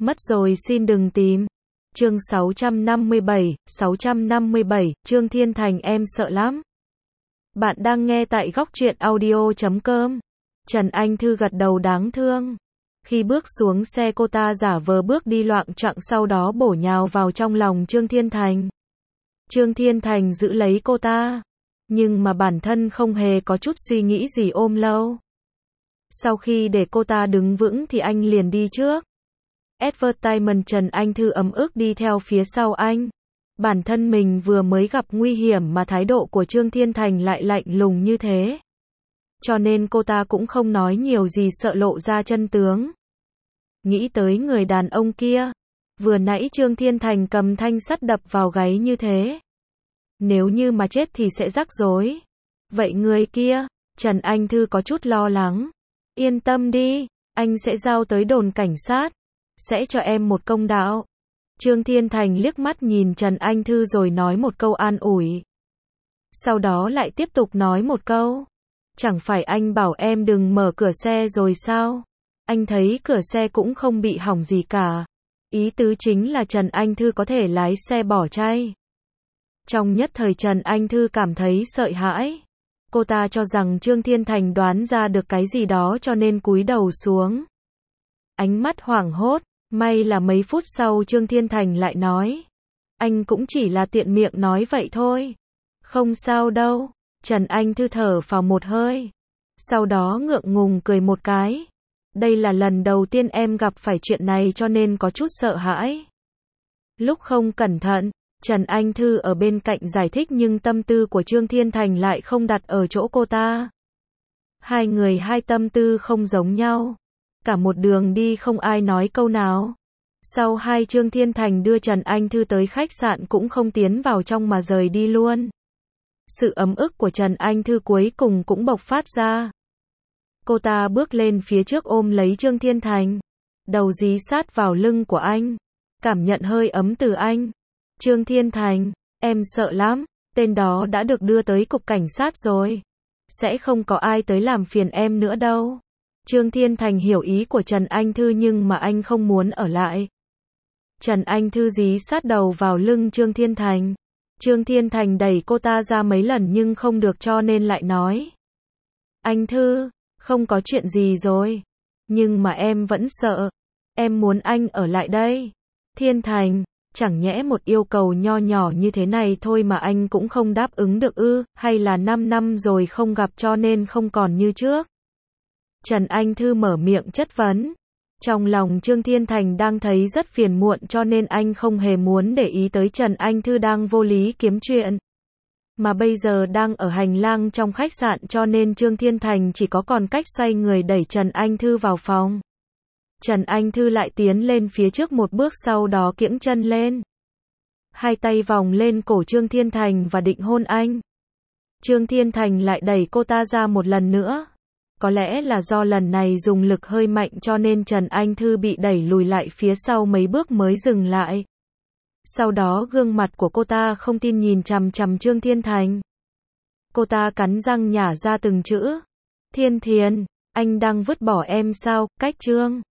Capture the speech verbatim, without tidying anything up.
Mất rồi xin đừng tìm. Chương sáu trăm năm mươi bảy, sáu trăm năm mươi bảy, Trương Thiên Thành em sợ lắm. Bạn đang nghe tại góc truyện audio chấm com. Trần Anh Thư gật đầu đáng thương. Khi bước xuống xe cô ta giả vờ bước đi loạng choạng sau đó bổ nhào vào trong lòng Trương Thiên Thành. Trương Thiên Thành giữ lấy cô ta, nhưng mà bản thân không hề có chút suy nghĩ gì ôm lâu. Sau khi để cô ta đứng vững thì anh liền đi trước. Advertisement Trần Anh Thư ấm ức đi theo phía sau anh. Bản thân mình vừa mới gặp nguy hiểm mà thái độ của Trương Thiên Thành lại lạnh lùng như thế. Cho nên cô ta cũng không nói nhiều gì sợ lộ ra chân tướng. Nghĩ tới người đàn ông kia. Vừa nãy Trương Thiên Thành cầm thanh sắt đập vào gáy như thế. Nếu như mà chết thì sẽ rắc rối. Vậy người kia, Trần Anh Thư có chút lo lắng. Yên tâm đi, anh sẽ giao tới đồn cảnh sát. Sẽ cho em một công đạo. Trương Thiên Thành liếc mắt nhìn Trần Anh Thư rồi nói một câu an ủi. Sau đó lại tiếp tục nói một câu. Chẳng phải anh bảo em đừng mở cửa xe rồi sao? Anh thấy cửa xe cũng không bị hỏng gì cả. Ý tứ chính là Trần Anh Thư có thể lái xe bỏ chạy. Trong nhất thời Trần Anh Thư cảm thấy sợ hãi. Cô ta cho rằng Trương Thiên Thành đoán ra được cái gì đó cho nên cúi đầu xuống. Ánh mắt hoảng hốt, may là mấy phút sau Trương Thiên Thành lại nói. Anh cũng chỉ là tiện miệng nói vậy thôi. Không sao đâu. Trần Anh Thư thở phào một hơi. Sau đó ngượng ngùng cười một cái. Đây là lần đầu tiên em gặp phải chuyện này cho nên có chút sợ hãi. Lúc không cẩn thận, Trần Anh Thư ở bên cạnh giải thích nhưng tâm tư của Trương Thiên Thành lại không đặt ở chỗ cô ta. Hai người hai tâm tư không giống nhau. Cả một đường đi không ai nói câu nào. Sau hai Trương Thiên Thành đưa Trần Anh Thư tới khách sạn cũng không tiến vào trong mà rời đi luôn. Sự ấm ức của Trần Anh Thư cuối cùng cũng bộc phát ra. Cô ta bước lên phía trước ôm lấy Trương Thiên Thành. Đầu dí sát vào lưng của anh. Cảm nhận hơi ấm từ anh. Trương Thiên Thành, em sợ lắm. Tên đó đã được đưa tới cục cảnh sát rồi. Sẽ không có ai tới làm phiền em nữa đâu. Trương Thiên Thành hiểu ý của Trần Anh Thư nhưng mà anh không muốn ở lại. Trần Anh Thư dí sát đầu vào lưng Trương Thiên Thành. Trương Thiên Thành đẩy cô ta ra mấy lần nhưng không được cho nên lại nói. Anh Thư, không có chuyện gì rồi. Nhưng mà em vẫn sợ. Em muốn anh ở lại đây. Thiên Thành, chẳng nhẽ một yêu cầu nho nhỏ như thế này thôi mà anh cũng không đáp ứng được ư, hay là năm năm rồi không gặp cho nên không còn như trước. Trần Anh Thư mở miệng chất vấn. Trong lòng Trương Thiên Thành đang thấy rất phiền muộn cho nên anh không hề muốn để ý tới Trần Anh Thư đang vô lý kiếm chuyện. Mà bây giờ đang ở hành lang trong khách sạn cho nên Trương Thiên Thành chỉ có còn cách xoay người đẩy Trần Anh Thư vào phòng. Trần Anh Thư lại tiến lên phía trước một bước sau đó kiễng chân lên. Hai tay vòng lên cổ Trương Thiên Thành và định hôn anh. Trương Thiên Thành lại đẩy cô ta ra một lần nữa. Có lẽ là do lần này dùng lực hơi mạnh cho nên Trần Anh Thư bị đẩy lùi lại phía sau mấy bước mới dừng lại. Sau đó gương mặt của cô ta không tin nhìn chằm chằm Trương Thiên Thành. Cô ta cắn răng nhả ra từng chữ. Thiên Thiền, anh đang vứt bỏ em sao, cách Trương.